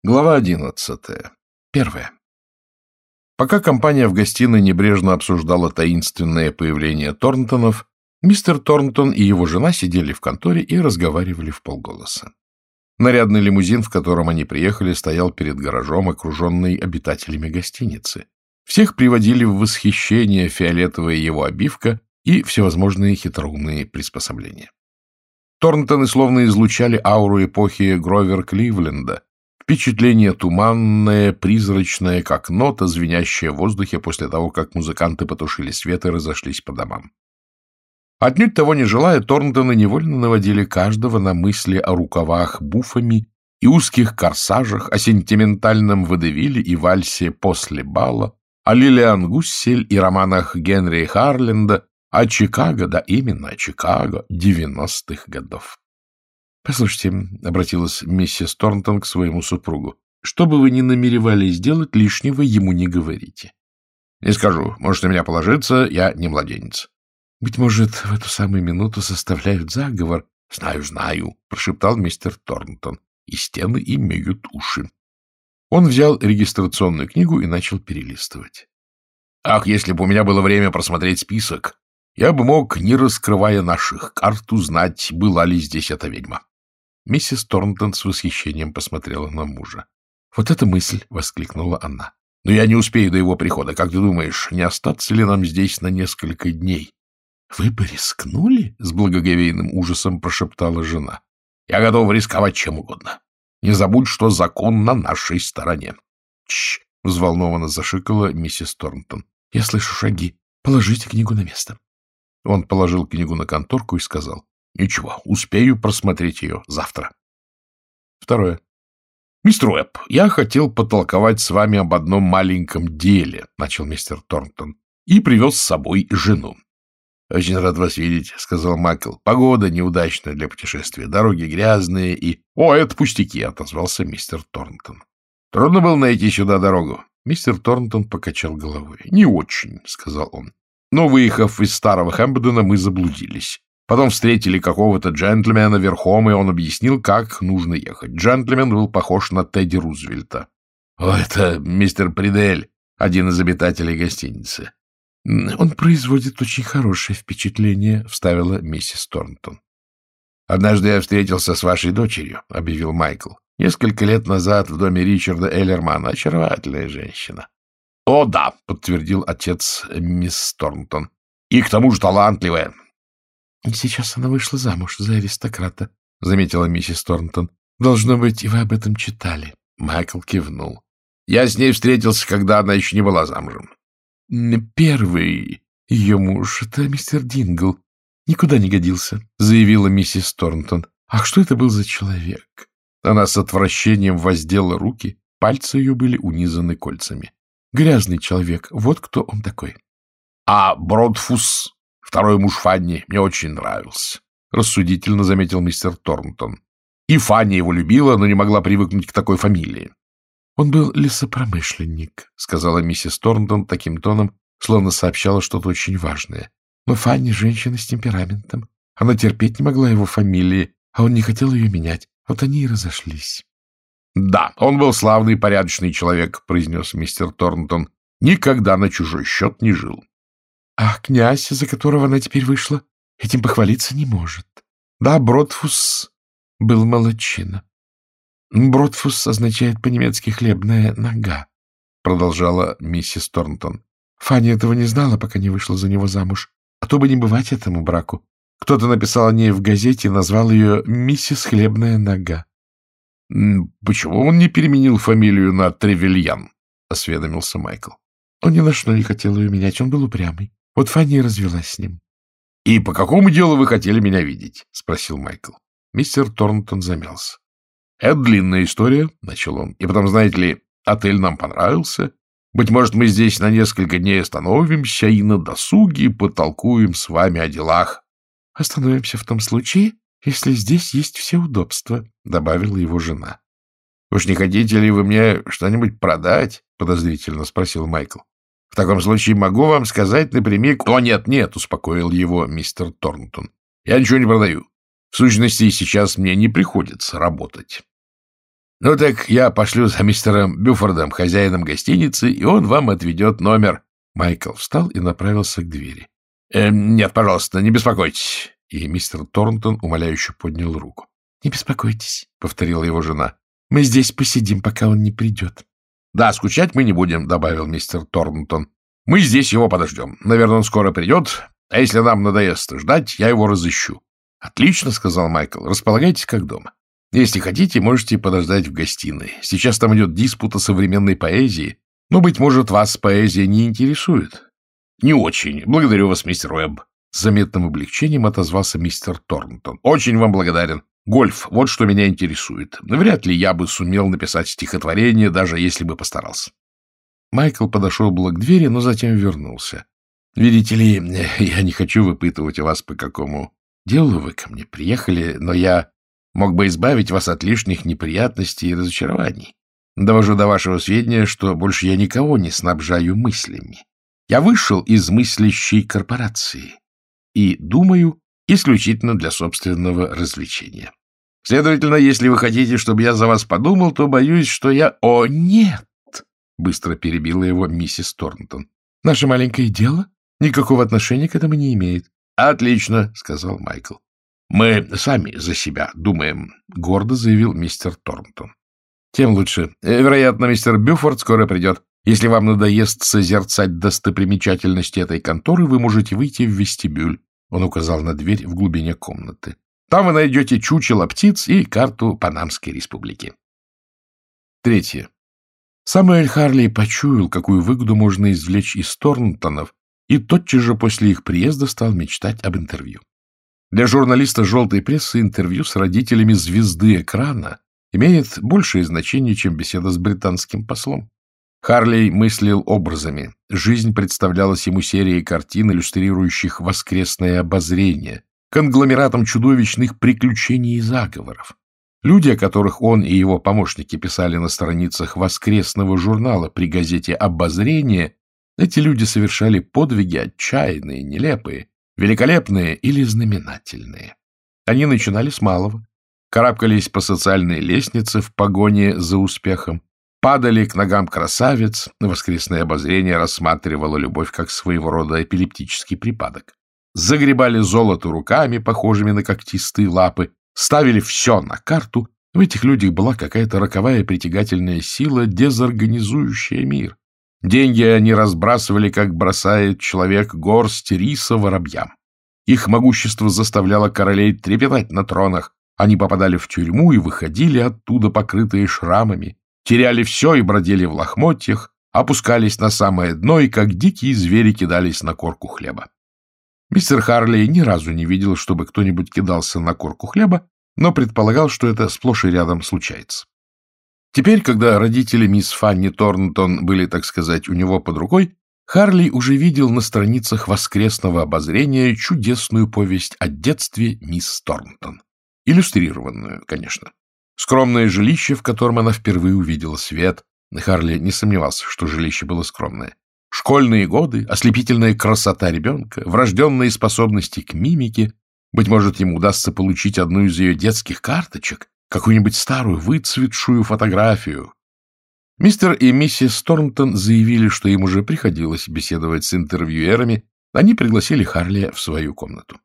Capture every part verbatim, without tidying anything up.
Глава одиннадцатая. Первая. Пока компания в гостиной небрежно обсуждала таинственное появление Торнтонов, мистер Торнтон и его жена сидели в конторе и разговаривали вполголоса. Нарядный лимузин, в котором они приехали, стоял перед гаражом, окруженный обитателями гостиницы. Всех приводили в восхищение фиолетовая его обивка и всевозможные хитроумные приспособления. Торнтоны словно излучали ауру эпохи Гровер-Кливленда, впечатление туманное, призрачное, как нота, звенящая в воздухе после того, как музыканты потушили свет и разошлись по домам. Отнюдь того не желая, Торнтоны невольно наводили каждого на мысли о рукавах буфами и узких корсажах, о сентиментальном водевиле и вальсе после бала, о Лилиан Гуссель и романах Генри Харленда, о Чикаго, да именно о Чикаго девяностых годов. — Послушайте, — обратилась миссис Торнтон к своему супругу, — что бы вы ни намеревались сделать, лишнего ему не говорите. — Не скажу. Можете на меня положиться, я не младенец. — Быть может, в эту самую минуту составляют заговор. — Знаю, знаю, — прошептал мистер Торнтон, — и стены имеют уши. Он взял регистрационную книгу и начал перелистывать. — Ах, если бы у меня было время просмотреть список, я бы мог, не раскрывая наших карт, узнать, была ли здесь эта ведьма. Миссис Торнтон с восхищением посмотрела на мужа. — Вот эта мысль! — воскликнула она. — Но я не успею до его прихода. Как ты думаешь, не остаться ли нам здесь на несколько дней? — Вы бы рискнули? — с благоговейным ужасом прошептала жена. — Я готов рисковать чем угодно. Не забудь, что закон на нашей стороне. — Чш! — взволнованно зашикала миссис Торнтон. — Я слышу шаги. Положите книгу на место. Он положил книгу на конторку и сказал: — Ничего, успею просмотреть ее завтра. Второе. — Мистер Уэбб, я хотел потолковать с вами об одном маленьком деле, — начал мистер Торнтон, — и привез с собой жену. — Очень рад вас видеть, — сказал Майкл. — Погода неудачная для путешествия, дороги грязные и... — О, это пустяки, — отозвался мистер Торнтон. — Трудно было найти сюда дорогу. Мистер Торнтон покачал головой. — Не очень, — сказал он. — Но, выехав из старого Хэмпдена, мы заблудились. Потом встретили какого-то джентльмена верхом, и он объяснил, как нужно ехать. Джентльмен был похож на Тедди Рузвельта. — О, это мистер Придель, один из обитателей гостиницы. — Он производит очень хорошее впечатление, — вставила миссис Торнтон. — Однажды я встретился с вашей дочерью, — объявил Майкл. — Несколько лет назад в доме Ричарда Эллермана. Очаровательная женщина. — О, да, — подтвердил отец мисс Торнтон. — И к тому же талантливая. — Сейчас она вышла замуж за аристократа, — заметила миссис Торнтон. — Должно быть, и вы об этом читали. Майкл кивнул. — Я с ней встретился, когда она еще не была замужем. — Первый ее муж — это мистер Дингл. Никуда не годился, — заявила миссис Торнтон. — Ах, что это был за человек? Она с отвращением воздела руки, пальцы ее были унизаны кольцами. Грязный человек, вот кто он такой. — А Бродфус, второй муж Фанни, мне очень нравился, — рассудительно заметил мистер Торнтон. И Фанни его любила, но не могла привыкнуть к такой фамилии. — Он был лесопромышленник, — сказала миссис Торнтон таким тоном, словно сообщала что-то очень важное. Но Фанни — женщина с темпераментом. Она терпеть не могла его фамилии, а он не хотел ее менять. Вот они и разошлись. — Да, он был славный и порядочный человек, — произнес мистер Торнтон. — Никогда на чужой счет не жил. — Ах, князь, за которого она теперь вышла, этим похвалиться не может. Да, Бродфус был молодчина. — Бродфус означает по-немецки «хлебная нога», — продолжала миссис Торнтон. Фанни этого не знала, пока не вышла за него замуж. А то бы не бывать этому браку. Кто-то написал о ней в газете и назвал ее «Миссис Хлебная нога». — Почему он не переменил фамилию на Тревельян? — осведомился Майкл. — Он ни на что не хотел ее менять, он был упрямый. Вот Фанни и развелась с ним. — И по какому делу вы хотели меня видеть? — спросил Майкл. Мистер Торнтон замялся. — Это длинная история, — начал он. — И потом, знаете ли, отель нам понравился. Быть может, мы здесь на несколько дней остановимся и на досуге потолкуем с вами о делах. — Остановимся в том случае, если здесь есть все удобства, — добавила его жена. — Уж не хотите ли вы мне что-нибудь продать? — подозрительно спросил Майкл. — В таком случае могу вам сказать напрямик... — О, нет, нет, — успокоил его мистер Торнтон. — Я ничего не продаю. В сущности, сейчас мне не приходится работать. — Ну так я пошлю за мистером Бюфордом, хозяином гостиницы, и он вам отведет номер. Майкл встал и направился к двери. «Э, — Нет, пожалуйста, не беспокойтесь. И мистер Торнтон умоляюще поднял руку. — Не беспокойтесь, — повторила его жена. — Мы здесь посидим, пока он не придет. — Да, скучать мы не будем, — добавил мистер Торнтон. — Мы здесь его подождем. Наверное, он скоро придет. А если нам надоест ждать, я его разыщу. — Отлично, — сказал Майкл. — Располагайтесь как дома. Если хотите, можете подождать в гостиной. Сейчас там идет диспут о современной поэзии. Но, быть может, вас поэзия не интересует. — Не очень. Благодарю вас, мистер Уэбб. С заметным облегчением отозвался мистер Торнтон. — Очень вам благодарен. Гольф — вот что меня интересует. Вряд ли я бы сумел написать стихотворение, даже если бы постарался. Майкл подошел было к двери, но затем вернулся. — Видите ли, я не хочу выпытывать у вас, по какому делу вы ко мне приехали, но я мог бы избавить вас от лишних неприятностей и разочарований. Довожу до вашего сведения, что больше я никого не снабжаю мыслями. Я вышел из мыслящей корпорации и думаю исключительно для собственного развлечения. Следовательно, если вы хотите, чтобы я за вас подумал, то боюсь, что я... — О, нет! — быстро перебила его миссис Торнтон. — Наше маленькое дело никакого отношения к этому не имеет. — Отлично, — сказал Майкл. — Мы сами за себя думаем, — гордо заявил мистер Торнтон. — Тем лучше. Вероятно, мистер Бюфорд скоро придет. Если вам надоест созерцать достопримечательности этой конторы, вы можете выйти в вестибюль. Он указал на дверь в глубине комнаты. Там вы найдете чучело птиц и карту Панамской республики. Третье. Самуэль Харли почуял, какую выгоду можно извлечь из Торнтонов, и тотчас же после их приезда стал мечтать об интервью. Для журналиста желтой прессы интервью с родителями звезды экрана имеет большее значение, чем беседа с британским послом. Харли мыслил образами. Жизнь представлялась ему серией картин, иллюстрирующих воскресное обозрение, конгломератом чудовищных приключений и заговоров. Люди, о которых он и его помощники писали на страницах воскресного журнала при газете «Обозрение», эти люди совершали подвиги отчаянные, нелепые, великолепные или знаменательные. Они начинали с малого, карабкались по социальной лестнице в погоне за успехом, падали к ногам красавиц, воскресное обозрение рассматривало любовь как своего рода эпилептический припадок, загребали золото руками, похожими на когтистые лапы, ставили все на карту. В этих людях была какая-то роковая притягательная сила, дезорганизующая мир. Деньги они разбрасывали, как бросает человек горсть риса воробьям. Их могущество заставляло королей трепетать на тронах. Они попадали в тюрьму и выходили оттуда, покрытые шрамами, теряли все и бродили в лохмотьях, опускались на самое дно и, как дикие звери, кидались на корку хлеба. Мистер Харли ни разу не видел, чтобы кто-нибудь кидался на корку хлеба, но предполагал, что это сплошь и рядом случается. Теперь, когда родители мисс Фанни Торнтон были, так сказать, у него под рукой, Харли уже видел на страницах воскресного обозрения чудесную повесть о детстве мисс Торнтон. Иллюстрированную, конечно. Скромное жилище, в котором она впервые увидела свет. Харли не сомневался, что жилище было скромное. Школьные годы, ослепительная красота ребенка, врожденные способности к мимике. Быть может, ему удастся получить одну из ее детских карточек, какую-нибудь старую, выцветшую фотографию. Мистер и миссис Торнтон заявили, что им уже приходилось беседовать с интервьюерами. Они пригласили Харли в свою комнату.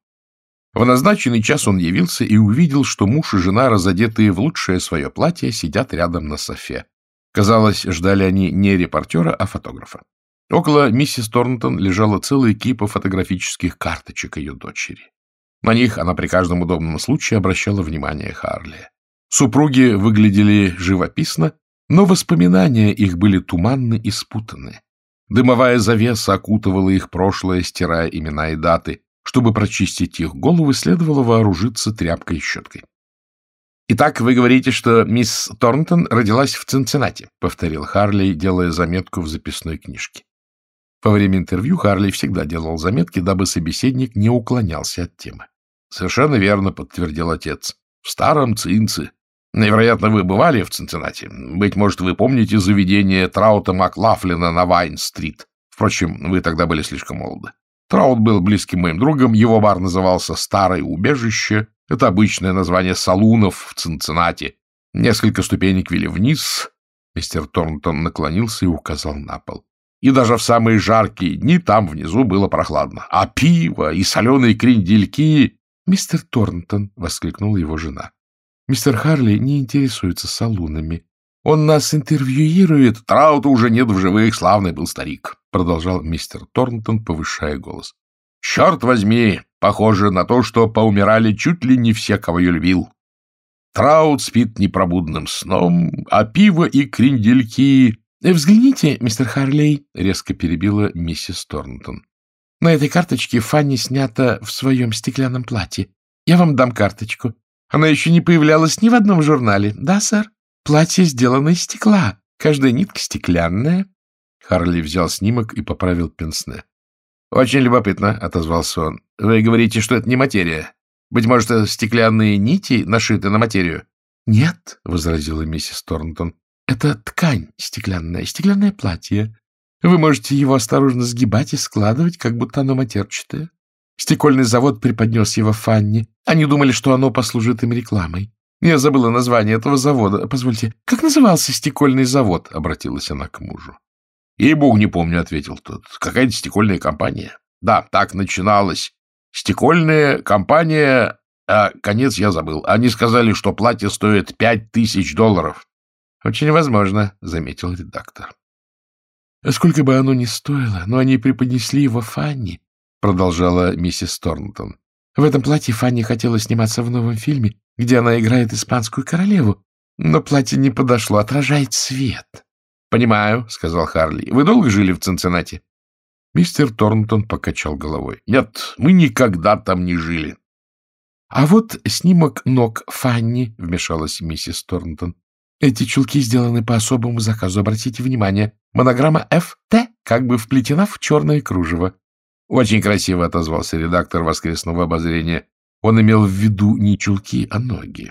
В назначенный час он явился и увидел, что муж и жена, разодетые в лучшее свое платье, сидят рядом на софе. Казалось, ждали они не репортера, а фотографа. Около миссис Торнтон лежала целая кипа фотографических карточек ее дочери. На них она при каждом удобном случае обращала внимание Харли. Супруги выглядели живописно, но воспоминания их были туманны и спутаны. Дымовая завеса окутывала их прошлое, стирая имена и даты. Чтобы прочистить их головы, следовало вооружиться тряпкой и щеткой. — Итак, вы говорите, что мисс Торнтон родилась в Цинциннати, — повторил Харли, делая заметку в записной книжке. Во время интервью Харли всегда делал заметки, дабы собеседник не уклонялся от темы. — Совершенно верно, — подтвердил отец. — В старом Цинце. Вероятно, вы бывали в Цинциннати. Быть может, вы помните заведение Траута Маклафлина на Вайн-стрит. Впрочем, вы тогда были слишком молоды. Траут был близким моим другом, его бар назывался «Старое убежище». Это обычное название салунов в Цинциннати. Несколько ступенек вели вниз. Мистер Торнтон наклонился и указал на пол. И даже в самые жаркие дни там внизу было прохладно. А пиво и соленые крендельки... — Мистер Торнтон, — воскликнула его жена, — мистер Харли не интересуется салунами. Он нас интервьюирует. — Траута уже нет в живых, славный был старик, — продолжал мистер Торнтон, повышая голос. — Черт возьми, похоже на то, что поумирали чуть ли не все, кого я любил. Траут спит непробудным сном, а пиво и крендельки... — Взгляните, мистер Харлей, — резко перебила миссис Торнтон. — На этой карточке Фанни снята в своем стеклянном платье. Я вам дам карточку. Она еще не появлялась ни в одном журнале. Да, сэр? Платье сделано из стекла. Каждая нитка стеклянная. Харли взял снимок и поправил пенсне. — Очень любопытно, — отозвался он. — Вы говорите, что это не материя. Быть может, стеклянные нити нашиты на материю? — Нет, — возразила миссис Торнтон. — Это ткань стеклянная, стеклянное платье. Вы можете его осторожно сгибать и складывать, как будто оно матерчатое. Стекольный завод преподнес его Фанни. Они думали, что оно послужит им рекламой. Я забыла название этого завода. Позвольте, как назывался стекольный завод? — обратилась она к мужу. — Ей-богу, не помню, — ответил тот. — Какая-то стекольная компания. Да, так начиналось. Стекольная компания... А конец я забыл. Они сказали, что платье стоит пять тысяч долларов. — Очень возможно, — заметил редактор. — Сколько бы оно ни стоило, но они преподнесли его Фанни, — продолжала миссис Торнтон. В этом платье Фанни хотела сниматься в новом фильме, где она играет испанскую королеву, но платье не подошло, отражает свет. — Понимаю, — сказал Харли. — Вы долго жили в Цинциннати? Мистер Торнтон покачал головой. — Нет, мы никогда там не жили. — А вот снимок ног Фанни, — вмешалась миссис Торнтон. — Эти чулки сделаны по особому заказу, обратите внимание. Монограмма эф тэ как бы вплетена в черное кружево. — Очень красиво, — отозвался редактор воскресного обозрения. Он имел в виду не чулки, а ноги.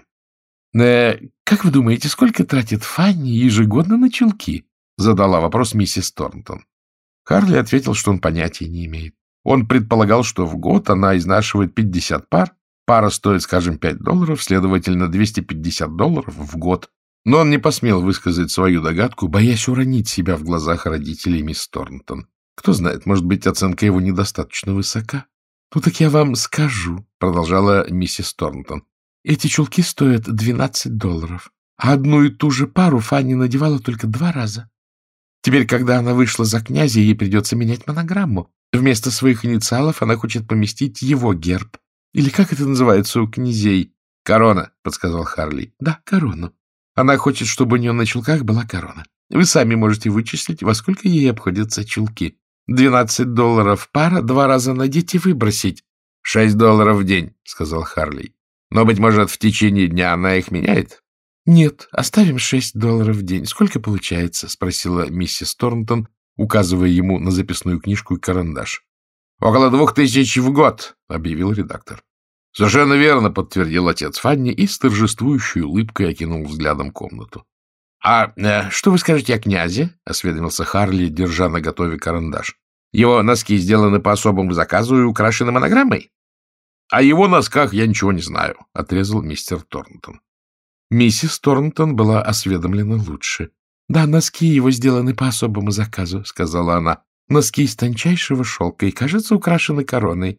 «Э, — Как вы думаете, сколько тратит Фанни ежегодно на чулки? — задала вопрос миссис Торнтон. Харли ответил, что он понятия не имеет. Он предполагал, что в год она изнашивает пятьдесят пар, пара стоит, скажем, пять долларов, следовательно, двести пятьдесят долларов в год. Но он не посмел высказать свою догадку, боясь уронить себя в глазах родителей мисс Торнтон. Кто знает, может быть, оценка его недостаточно высока. — Ну так я вам скажу, — продолжала миссис Торнтон. — Эти чулки стоят двенадцать долларов, а одну и ту же пару Фанни надевала только два раза. Теперь, когда она вышла за князя, ей придется менять монограмму. Вместо своих инициалов она хочет поместить его герб. Или как это называется у князей? — Корона, — подсказал Харли. — Да, корону. Она хочет, чтобы у нее на чулках была корона. Вы сами можете вычислить, во сколько ей обходятся чулки. Двенадцать долларов пара, два раза надеть и выбросить. — Шесть долларов в день, — сказал Харли. — Но, быть может, в течение дня она их меняет? — Нет, оставим шесть долларов в день. Сколько получается? — спросила миссис Торнтон, указывая ему на записную книжку и карандаш. — Около двух тысяч в год, — объявил редактор. — Совершенно верно, — подтвердил отец Фанни и с торжествующей улыбкой окинул взглядом комнату. — А э, что вы скажете о князе? — осведомился Харли, держа наготове карандаш. — Его носки сделаны по особому заказу и украшены монограммой? — О его носках я ничего не знаю, — отрезал мистер Торнтон. Миссис Торнтон была осведомлена лучше. — Да, носки его сделаны по особому заказу, — сказала она. — Носки из тончайшего шелка и, кажется, украшены короной.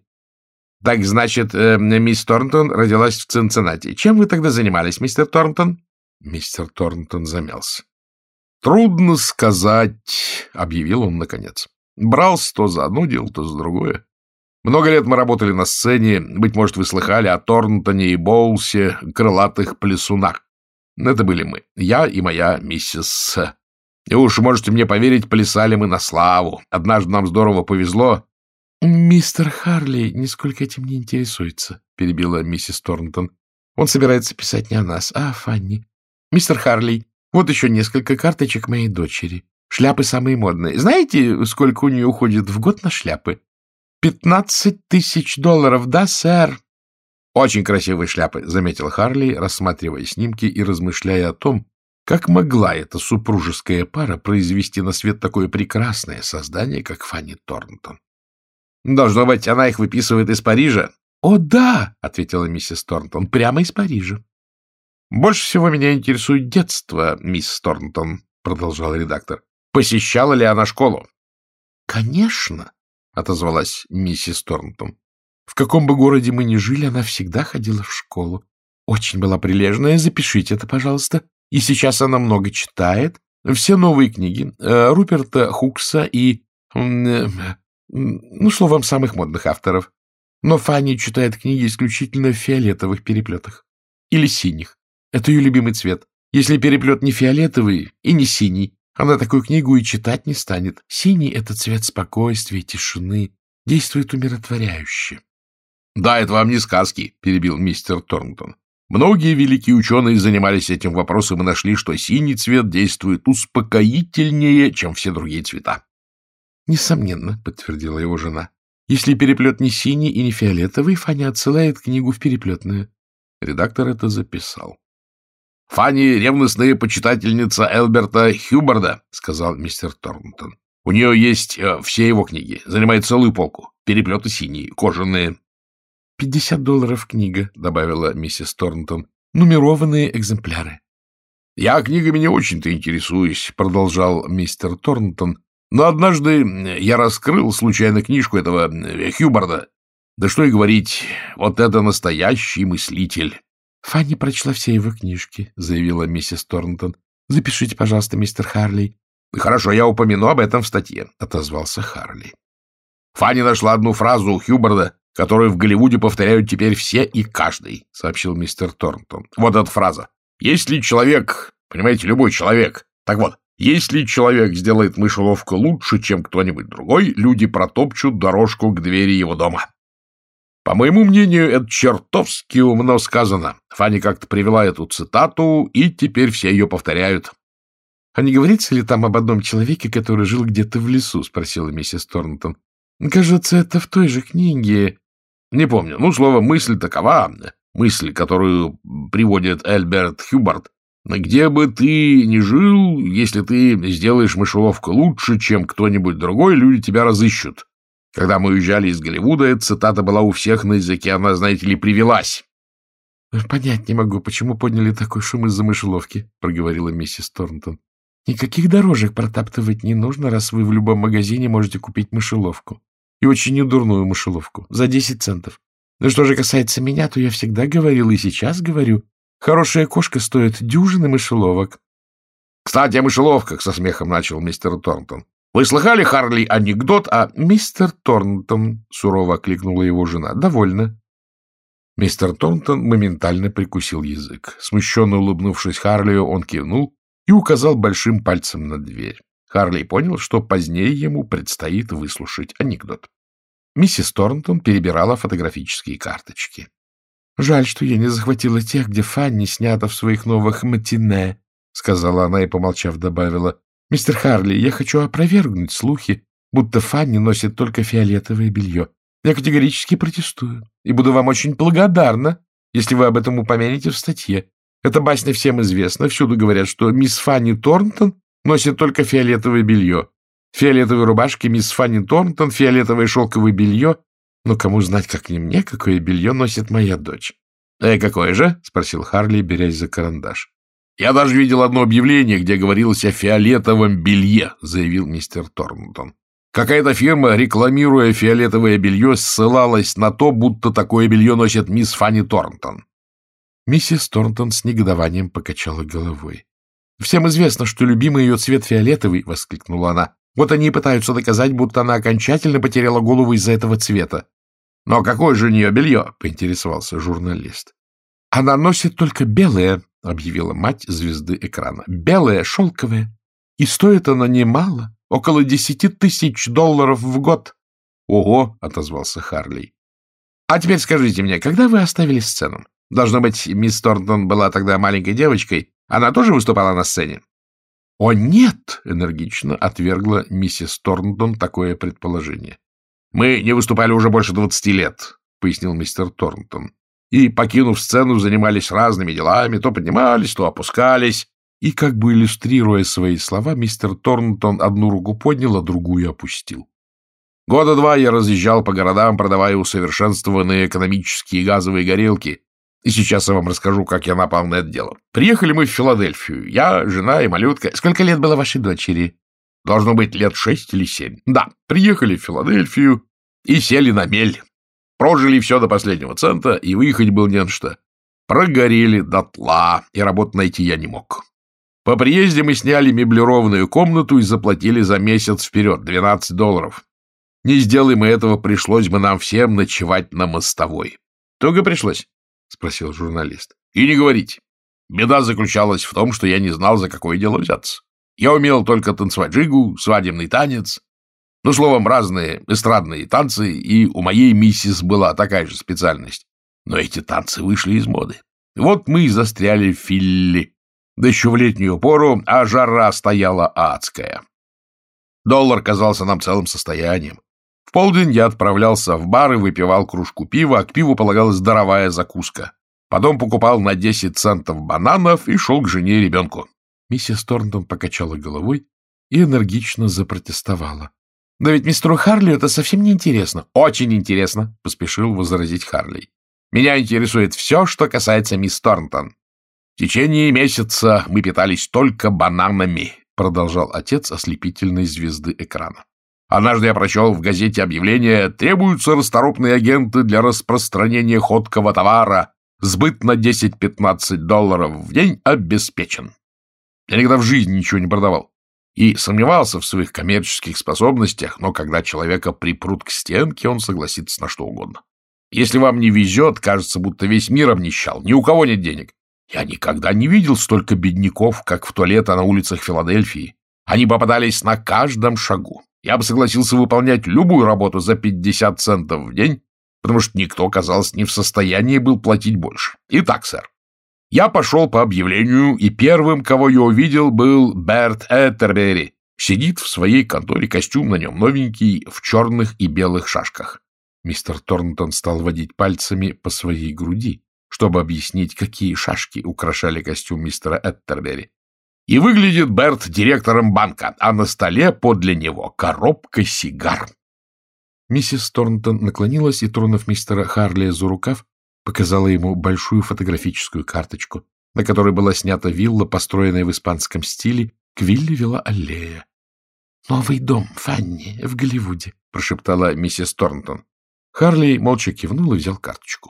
— Так, значит, э, мисс Торнтон родилась в Цинциннати. Чем вы тогда занимались, мистер Торнтон? Мистер Торнтон замялся. — Трудно сказать, — объявил он наконец. Брался то за одно дело, то за другое. Много лет мы работали на сцене. Быть может, вы слыхали о Торнтоне и Боулсе, крылатых плясунах. Это были мы, я и моя миссис. И уж, можете мне поверить, плясали мы на славу. Однажды нам здорово повезло. — Мистер Харли нисколько этим не интересуется, — перебила миссис Торнтон. — Он собирается писать не о нас, а о Фанни. Мистер Харли, вот еще несколько карточек моей дочери. Шляпы самые модные. Знаете, сколько у нее уходит в год на шляпы? Пятнадцать тысяч долларов, да, сэр? — Очень красивые шляпы, — заметил Харли, рассматривая снимки и размышляя о том, как могла эта супружеская пара произвести на свет такое прекрасное создание, как Фанни Торнтон. — Должно быть, она их выписывает из Парижа. — О, да, — ответила миссис Торнтон, — прямо из Парижа. Больше всего меня интересует детство, мисс Торнтон, — продолжал редактор. Посещала ли она школу? — Конечно, — отозвалась миссис Торнтон. В каком бы городе мы ни жили, она всегда ходила в школу. Очень была прилежная. Запишите это, пожалуйста. И сейчас она много читает. Все новые книги э, Руперта Хукса и, э, ну, словом, самых модных авторов. Но Фанни читает книги исключительно в фиолетовых переплетах. Или синих. Это ее любимый цвет. Если переплет не фиолетовый и не синий, она такую книгу и читать не станет. Синий — это цвет спокойствия, тишины, действует умиротворяюще. — Да, это вам не сказки, — перебил мистер Торнтон. Многие великие ученые занимались этим вопросом и нашли, что синий цвет действует успокоительнее, чем все другие цвета. — Несомненно, — подтвердила его жена. Если переплет не синий и не фиолетовый, Фанни отсылает книгу в переплетную. Редактор это записал. — Фанни — ревностная почитательница Элберта Хьюбарда, — сказал мистер Торнтон. — У нее есть э, все его книги, занимает целую полку. Переплеты синие, кожаные. — Пятьдесят долларов книга, — добавила миссис Торнтон. — Нумерованные экземпляры. — Я книгами не очень-то интересуюсь, — продолжал мистер Торнтон. — Но однажды я раскрыл случайно книжку этого Хьюбарда. Да что и говорить, вот это настоящий мыслитель. — Фанни прочла все его книжки, — заявила миссис Торнтон. — Запишите, пожалуйста, мистер Харли. — Хорошо, я упомяну об этом в статье, — отозвался Харли. Фанни нашла одну фразу у Хьюбарда, которую в Голливуде повторяют теперь все и каждый, — сообщил мистер Торнтон. Вот эта фраза. Если человек, понимаете, любой человек, так вот, если человек сделает мышеловку лучше, чем кто-нибудь другой, люди протопчут дорожку к двери его дома. По моему мнению, это чертовски умно сказано. Фанни как-то привела эту цитату, и теперь все ее повторяют. — А не говорится ли там об одном человеке, который жил где-то в лесу? — спросила миссис Торнтон. — Кажется, это в той же книге. — Не помню. Ну, слово «мысль» такова. Мысль, которую приводит Элберт Хьюбард. Где бы ты ни жил, если ты сделаешь мышеловку лучше, чем кто-нибудь другой, люди тебя разыщут. Когда мы уезжали из Голливуда, эта цитата была у всех на языке, она, знаете ли, привелась. — Понять не могу, почему подняли такой шум из-за мышеловки, — проговорила миссис Торнтон. — Никаких дорожек протаптывать не нужно, раз вы в любом магазине можете купить мышеловку. И очень недурную мышеловку. За десять центов. Да что же касается меня, то я всегда говорил и сейчас говорю. Хорошая кошка стоит дюжины мышеловок. — Кстати, о мышеловках, — со смехом начал мистер Торнтон. — Вы слыхали, Харли, анекдот о... — Мистер Торнтон, — сурово окликнула его жена, — довольно. Мистер Торнтон моментально прикусил язык. Смущенно улыбнувшись Харлию, он кивнул и указал большим пальцем на дверь. Харли понял, что позднее ему предстоит выслушать анекдот. Миссис Торнтон перебирала фотографические карточки. — Жаль, что я не захватила тех, где Фанни снята в своих новых матине, — сказала она и, помолчав, добавила. — Мистер Харли, я хочу опровергнуть слухи, будто Фанни носит только фиолетовое белье. Я категорически протестую и буду вам очень благодарна, если вы об этом упомянете в статье. Эта басня всем известна. Всюду говорят, что мисс Фанни Торнтон носит только фиолетовое белье. Фиолетовые рубашки мисс Фанни Торнтон, фиолетовое шелковое белье. Но кому знать, как не мне, какое белье носит моя дочь? — Э, какое же? — спросил Харли, берясь за карандаш. — Я даже видел одно объявление, где говорилось о фиолетовом белье, — заявил мистер Торнтон. Какая-то фирма, рекламируя фиолетовое белье, ссылалась на то, будто такое белье носит мисс Фанни Торнтон. Миссис Торнтон с негодованием покачала головой. — Всем известно, что любимый ее цвет фиолетовый, — воскликнула она. Вот они и пытаются доказать, будто она окончательно потеряла голову из-за этого цвета. — Но какое же у нее белье? — поинтересовался журналист. — Она носит только белое, — объявила мать звезды экрана. — Белое, шелковое. И стоит оно немало, около десяти тысяч долларов в год. — Ого! — отозвался Харли. — А теперь скажите мне, когда вы оставили сцену? Должно быть, мисс Торнтон была тогда маленькой девочкой. Она тоже выступала на сцене? — О, нет! — энергично отвергла миссис Торнтон такое предположение. — Мы не выступали уже больше двадцати лет, — пояснил мистер Торнтон. И, покинув сцену, занимались разными делами, то поднимались, то опускались. И, как бы иллюстрируя свои слова, мистер Торнтон одну руку поднял, а другую опустил. Года два я разъезжал по городам, продавая усовершенствованные экономические газовые горелки. И сейчас я вам расскажу, как я напал на это дело. Приехали мы в Филадельфию. Я, жена и малютка. Сколько лет было вашей дочери? Должно быть лет шесть или семь. Да, приехали в Филадельфию и сели на мель. Прожили все до последнего цента, и выехать было не на что. Прогорели дотла, и работу найти я не мог. По приезде мы сняли меблированную комнату и заплатили за месяц вперед двенадцать долларов. Не сделаем мы этого, пришлось бы нам всем ночевать на мостовой. — Туго пришлось? — спросил журналист. — И не говорите. Беда заключалась в том, что я не знал, за какое дело взяться. Я умел только танцевать джигу, свадебный танец. Ну, словом, разные эстрадные танцы, и у моей миссис была такая же специальность. Но эти танцы вышли из моды. Вот мы и застряли в Филли. Да еще в летнюю пору, а жара стояла адская. Доллар казался нам целым состоянием. В полдень я отправлялся в бар и выпивал кружку пива, а к пиву полагалась здоровая закуска. Потом покупал на десять центов бананов и шел к жене и ребенку. Миссис Торнтон покачала головой и энергично запротестовала. — Да ведь мистеру Харли это совсем не интересно. — Очень интересно, — поспешил возразить Харли. — Меня интересует все, что касается мисс Торнтон. — В течение месяца мы питались только бананами, — продолжал отец ослепительной звезды экрана. Однажды я прочел в газете объявление: требуются расторопные агенты для распространения ходкого товара. Сбыт на десять-пятнадцать долларов в день обеспечен. Я никогда в жизни ничего не продавал и сомневался в своих коммерческих способностях, но когда человека припрут к стенке, он согласится на что угодно. Если вам не везет, кажется, будто весь мир обнищал, ни у кого нет денег. Я никогда не видел столько бедняков, как в туалетах на улицах Филадельфии. Они попадались на каждом шагу. Я бы согласился выполнять любую работу за пятьдесят центов в день, потому что никто, казалось, не в состоянии был платить больше. Итак, сэр, я пошел по объявлению, и первым, кого я увидел, был Берт Эттербери. Сидит в своей конторе, костюм на нем новенький, в черных и белых шашках. Мистер Торнтон стал водить пальцами по своей груди, чтобы объяснить, какие шашки украшали костюм мистера Эттербери. И выглядит Берт директором банка, а на столе подле него коробка сигар. Миссис Торнтон наклонилась и, тронув мистера Харли за рукав, показала ему большую фотографическую карточку, на которой была снята вилла, построенная в испанском стиле, к вилле вела аллея. — Новый дом, Фанни, в Голливуде, — прошептала миссис Торнтон. Харли молча кивнул и взял карточку.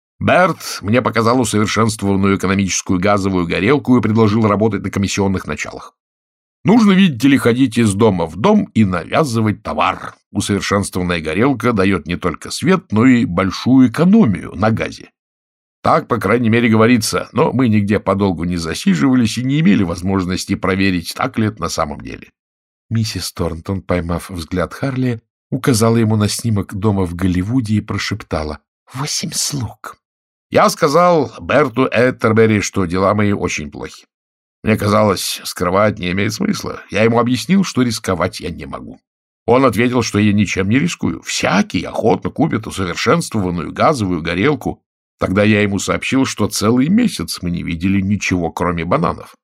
Берт мне показал усовершенствованную экономическую газовую горелку и предложил работать на комиссионных началах. Нужно, видите ли, ходить из дома в дом и навязывать товар. Усовершенствованная горелка дает не только свет, но и большую экономию на газе. Так, по крайней мере, говорится, но мы нигде подолгу не засиживались и не имели возможности проверить, так ли это на самом деле. Миссис Торнтон, поймав взгляд Харли, указала ему на снимок дома в Голливуде и прошептала: «Восемь слуг». Я сказал Берту Эттербери, что дела мои очень плохи. Мне казалось, скрывать не имеет смысла. Я ему объяснил, что рисковать я не могу. Он ответил, что я ничем не рискую. Всякий охотно купит усовершенствованную газовую горелку. Тогда я ему сообщил, что целый месяц мы не видели ничего, кроме бананов.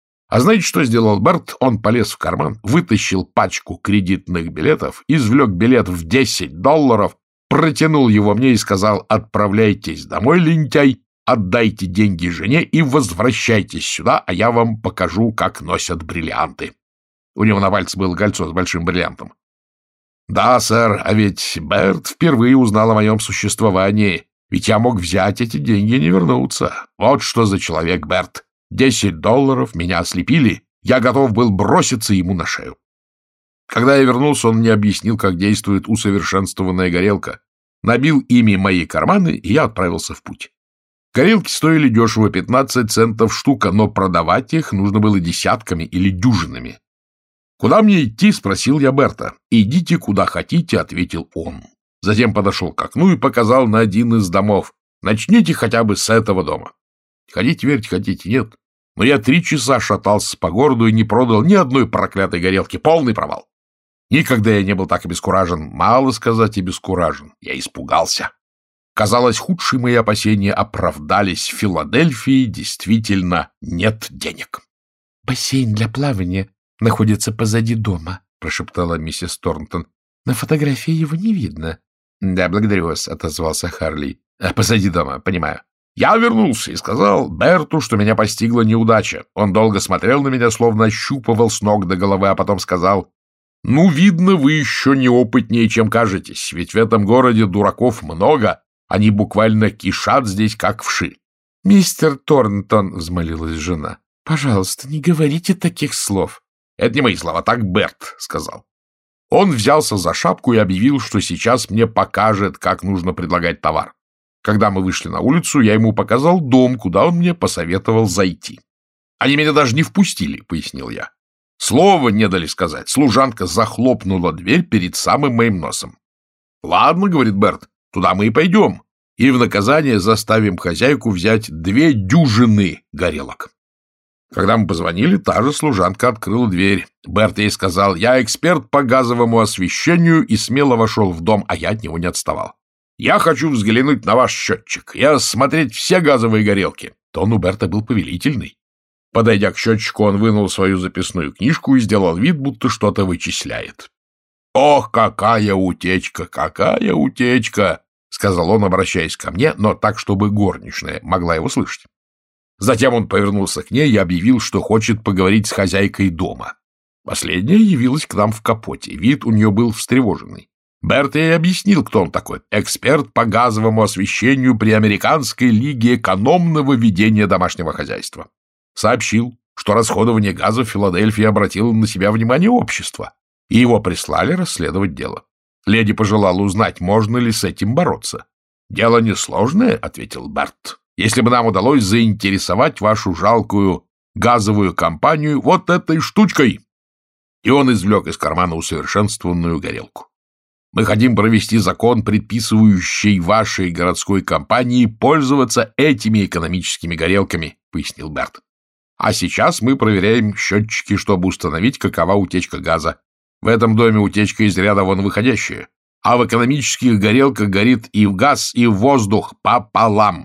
А знаете, что сделал Берт? Он полез в карман, вытащил пачку кредитных билетов, извлек билет в десять долларов, протянул его мне и сказал: «Отправляйтесь домой, лентяй, отдайте деньги жене и возвращайтесь сюда, а я вам покажу, как носят бриллианты». У него на пальце было кольцо с большим бриллиантом. Да, сэр, а ведь Берт впервые узнал о моем существовании, ведь я мог взять эти деньги и не вернуться. Вот что за человек Берт. Десять долларов меня ослепили, я готов был броситься ему на шею. Когда я вернулся, он мне объяснил, как действует усовершенствованная горелка, набил ими мои карманы, и я отправился в путь. Горелки стоили дешево, пятнадцать центов штука, но продавать их нужно было десятками или дюжинами. «Куда мне идти?» — спросил я Берта. «Идите, куда хотите», — ответил он. Затем подошел к окну и показал на один из домов. «Начните хотя бы с этого дома». Хотите верьте, хотите нет. Но я три часа шатался по городу и не продал ни одной проклятой горелки. Полный провал. Никогда я не был так обескуражен. Мало сказать, обескуражен. Я испугался. Казалось, худшие мои опасения оправдались. В Филадельфии действительно нет денег. — Бассейн для плавания находится позади дома, — прошептала миссис Торнтон. — На фотографии его не видно. — Да, благодарю вас, — отозвался Харли. — Позади дома, понимаю. Я вернулся и сказал Берту, что меня постигла неудача. Он долго смотрел на меня, словно ощупывал с ног до головы, а потом сказал: «Ну, видно, вы еще неопытнее, чем кажетесь, ведь в этом городе дураков много, они буквально кишат здесь, как вши». — Мистер Торнтон, — взмолилась жена, — пожалуйста, не говорите таких слов. — Это не мои слова, так Берт сказал. Он взялся за шапку и объявил, что сейчас мне покажет, как нужно предлагать товар. Когда мы вышли на улицу, я ему показал дом, куда он мне посоветовал зайти. Они меня даже не впустили, — пояснил я. Слова не дали сказать. Служанка захлопнула дверь перед самым моим носом. — Ладно, — говорит Берт, — туда мы и пойдем. И в наказание заставим хозяйку взять две дюжины горелок. Когда мы позвонили, та же служанка открыла дверь. Берт ей сказал: «Я эксперт по газовому освещению», и смело вошел в дом, а я от него не отставал. «Я хочу взглянуть на ваш счетчик и осмотреть все газовые горелки». Тон у Берта был повелительный. Подойдя к счетчику, он вынул свою записную книжку и сделал вид, будто что-то вычисляет. «Ох, какая утечка, какая утечка!» — сказал он, обращаясь ко мне, но так, чтобы горничная могла его слышать. Затем он повернулся к ней и объявил, что хочет поговорить с хозяйкой дома. Последняя явилась к нам в капоте. Вид у нее был встревоженный. Берт ей объяснил, кто он такой. Эксперт по газовому освещению при Американской лиге экономного ведения домашнего хозяйства. Сообщил, что расходование газа в Филадельфии обратило на себя внимание общества, и его прислали расследовать дело. Леди пожелала узнать, можно ли с этим бороться. «Дело несложное», — ответил Берт. «Если бы нам удалось заинтересовать вашу жалкую газовую компанию вот этой штучкой». И он извлек из кармана усовершенствованную горелку. «Мы хотим провести закон, предписывающий вашей городской компании пользоваться этими экономическими горелками», — пояснил Берт. «А сейчас мы проверяем счетчики, чтобы установить, какова утечка газа. В этом доме утечка из ряда вон выходящая, а в экономических горелках горит и в газ, и в воздух пополам».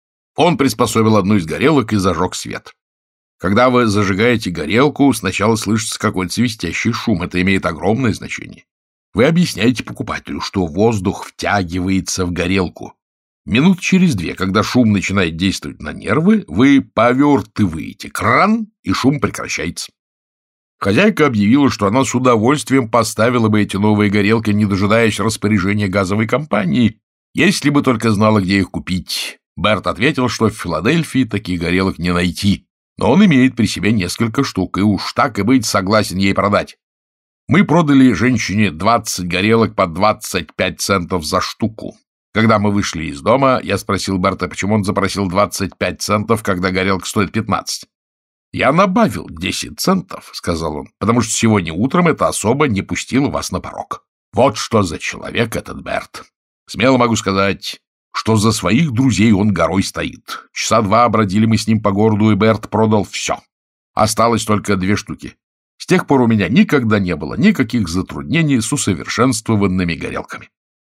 Он приспособил одну из горелок и зажег свет. Когда вы зажигаете горелку, сначала слышится какой-то свистящий шум. Это имеет огромное значение. Вы объясняете покупателю, что воздух втягивается в горелку. Минут через две, когда шум начинает действовать на нервы, вы повертываете кран, и шум прекращается. Хозяйка объявила, что она с удовольствием поставила бы эти новые горелки, не дожидаясь распоряжения газовой компании, если бы только знала, где их купить. Берт ответил, что в Филадельфии таких горелок не найти, но он имеет при себе несколько штук, и уж так и быть согласен ей продать. Мы продали женщине двадцать горелок по двадцать пять центов за штуку. Когда мы вышли из дома, я спросил Берта, почему он запросил двадцать пять центов, когда горелка стоит пятнадцать. «Я набавил десять центов», — сказал он, «потому что сегодня утром эта особа не пустила вас на порог. Вот что за человек этот Берт. Смело могу сказать, что за своих друзей он горой стоит. Часа два бродили мы с ним по городу, и Берт продал все. Осталось только две штуки. С тех пор у меня никогда не было никаких затруднений с усовершенствованными горелками».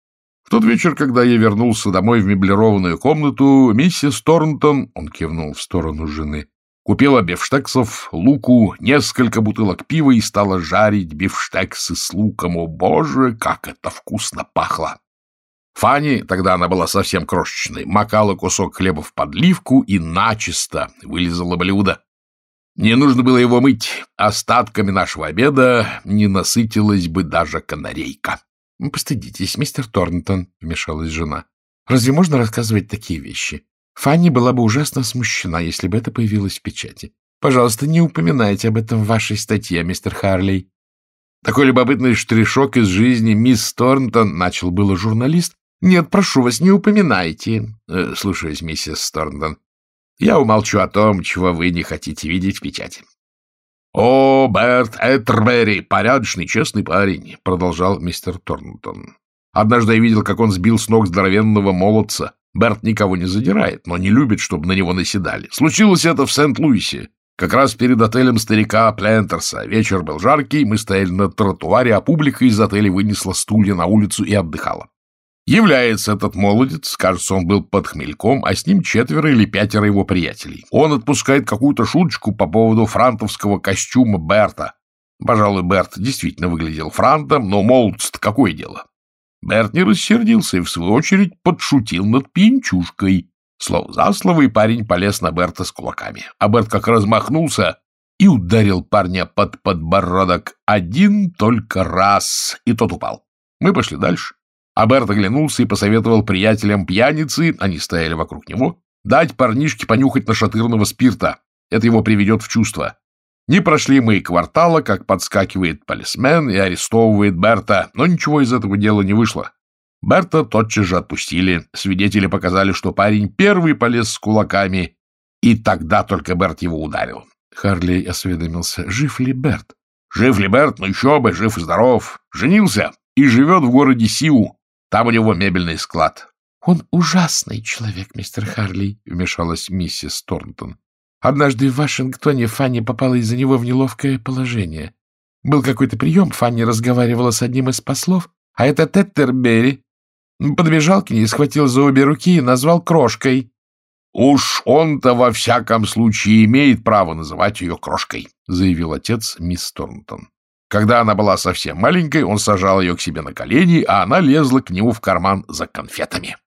В тот вечер, когда я вернулся домой в меблированную комнату, миссис Торнтон, он кивнул в сторону жены, купила бифштексов, луку, несколько бутылок пива и стала жарить бифштексы с луком. О, боже, как это вкусно пахло! Фанни, тогда она была совсем крошечной, макала кусок хлеба в подливку и начисто вылизала блюдо. Не нужно было его мыть. Остатками нашего обеда не насытилась бы даже канарейка. — Постыдитесь, мистер Торнтон, — вмешалась жена. — Разве можно рассказывать такие вещи? Фанни была бы ужасно смущена, если бы это появилось в печати. Пожалуйста, не упоминайте об этом в вашей статье, мистер Харлей. Такой любопытный штришок из жизни мисс Торнтон, — начал было журналист. — Нет, прошу вас, не упоминайте. Э, слушаюсь, миссис Торнтон. Я умолчу о том, чего вы не хотите видеть в печати. — О, Берт Эттербери, порядочный, честный парень, — продолжал мистер Торнтон. Однажды я видел, как он сбил с ног здоровенного молодца. Берт никого не задирает, но не любит, чтобы на него наседали. Случилось это в Сент-Луисе, как раз перед отелем старика Плентерса. Вечер был жаркий, мы стояли на тротуаре, а публика из отеля вынесла стулья на улицу и отдыхала. Является этот молодец, кажется, он был под хмельком, а с ним четверо или пятеро его приятелей. Он отпускает какую-то шуточку по поводу франтовского костюма Берта. Пожалуй, Берт действительно выглядел франтом, но молодец-то какое дело? Берт не рассердился и, в свою очередь, подшутил над пьянчушкой. Слово за слово, и парень полез на Берта с кулаками. А Берт как размахнулся и ударил парня под подбородок один только раз, и тот упал. Мы пошли дальше. А Берт оглянулся и посоветовал приятелям пьяницы, они стояли вокруг него, дать парнишке понюхать нашатырного спирта. Это его приведет в чувство. Не прошли мы и квартала, как подскакивает полисмен и арестовывает Берта, но ничего из этого дела не вышло. Берта тотчас же отпустили. Свидетели показали, что парень первый полез с кулаками, и тогда только Берт его ударил. Харлей осведомился, жив ли Берт? Жив ли Берт? Ну еще бы, жив и здоров. Женился и живет в городе Сиу. Там у него мебельный склад. — Он ужасный человек, мистер Харлей, — вмешалась миссис Торнтон. Однажды в Вашингтоне Фанни попала из-за него в неловкое положение. Был какой-то прием, Фанни разговаривала с одним из послов, а это Теттербери подбежал к ней, схватил за обе руки и назвал крошкой. — Уж он-то во всяком случае имеет право называть ее крошкой, — заявил отец мисс Торнтон. Когда она была совсем маленькой, он сажал ее к себе на колени, а она лезла к нему в карман за конфетами.